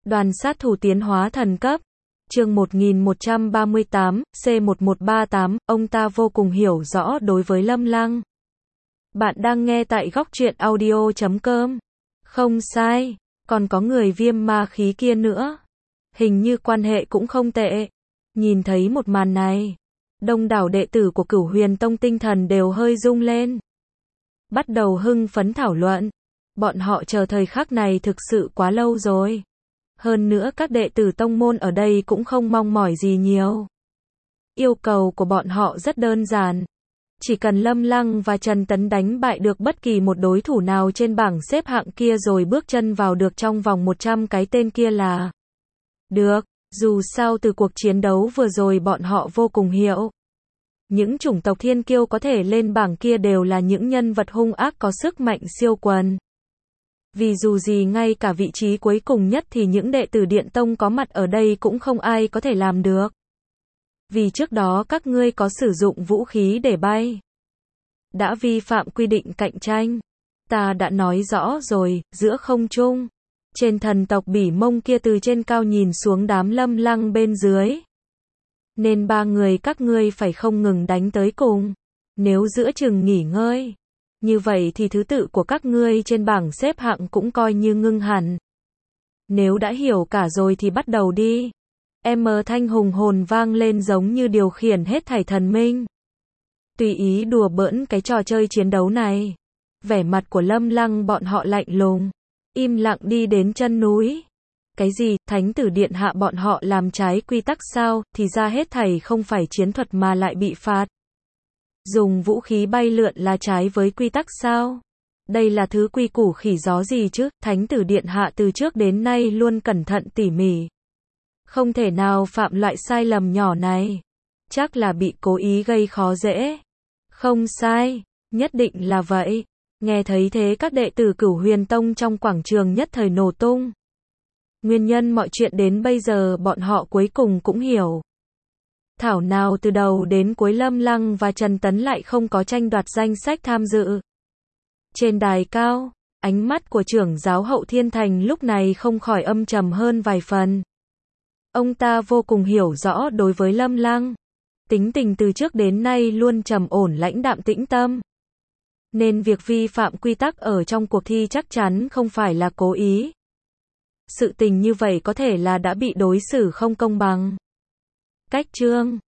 Đoàn sát thủ tiến hóa thần cấp. Chương 1138, C1138, ông ta vô cùng hiểu rõ đối với Lâm Lăng. Bạn đang nghe tại góc truyện audio.com. Không sai, còn có người viêm ma khí kia nữa. Hình như quan hệ cũng không tệ. Nhìn thấy một màn này, đông đảo đệ tử của Cửu Huyền Tông tinh thần đều hơi rung lên. Bắt đầu hưng phấn thảo luận. Bọn họ chờ thời khắc này thực sự quá lâu rồi. Hơn nữa các đệ tử tông môn ở đây cũng không mong mỏi gì nhiều. Yêu cầu của bọn họ rất đơn giản. Chỉ cần Lâm Lăng và Trần Tấn đánh bại được bất kỳ một đối thủ nào trên bảng xếp hạng kia rồi bước chân vào được trong vòng 100 cái tên kia là được. Dù sao từ cuộc chiến đấu vừa rồi bọn họ vô cùng hiểu. Những chủng tộc thiên kiêu có thể lên bảng kia đều là những nhân vật hung ác có sức mạnh siêu quần. Vì dù gì ngay cả vị trí cuối cùng nhất thì những đệ tử Điện Tông có mặt ở đây cũng không ai có thể làm được. Vì trước đó các ngươi có sử dụng vũ khí để bay. Đã vi phạm quy định cạnh tranh. Ta đã nói rõ rồi, giữa không trung. Trên thần tộc Bỉ Mông kia từ trên cao nhìn xuống đám Lâm Lăng bên dưới. Nên ba người các ngươi phải không ngừng đánh tới cùng. Nếu giữa chừng nghỉ ngơi. Như vậy thì thứ tự của các ngươi trên bảng xếp hạng cũng coi như ngưng hẳn. Nếu đã hiểu cả rồi thì bắt đầu đi. Thanh hùng hồn vang lên giống như điều khiển hết thảy thần minh. Tùy ý đùa bỡn cái trò chơi chiến đấu này. Vẻ mặt của Lâm Lăng bọn họ lạnh lùng. Im lặng đi đến chân núi. Cái gì, Thánh tử điện hạ bọn họ làm trái quy tắc sao, thì ra hết thảy không phải chiến thuật mà lại bị phạt. Dùng vũ khí bay lượn là trái với quy tắc sao? Đây là thứ quy củ khỉ gió gì chứ? Thánh tử điện hạ từ trước đến nay luôn cẩn thận tỉ mỉ. Không thể nào phạm loại sai lầm nhỏ này. Chắc là bị cố ý gây khó dễ. Không sai, nhất định là vậy. Nghe thấy thế các đệ tử Cửu Huyền Tông trong quảng trường nhất thời nổ tung. Nguyên nhân mọi chuyện đến bây giờ bọn họ cuối cùng cũng hiểu. Thảo nào từ đầu đến cuối Lâm Lăng và Trần Tấn lại không có tranh đoạt danh sách tham dự. Trên đài cao, ánh mắt của trưởng giáo Hậu Thiên Thành lúc này không khỏi âm trầm hơn vài phần. Ông ta vô cùng hiểu rõ đối với Lâm Lăng. Tính tình từ trước đến nay luôn trầm ổn lãnh đạm tĩnh tâm. Nên việc vi phạm quy tắc ở trong cuộc thi chắc chắn không phải là cố ý. Sự tình như vậy có thể là đã bị đối xử không công bằng. Cách chương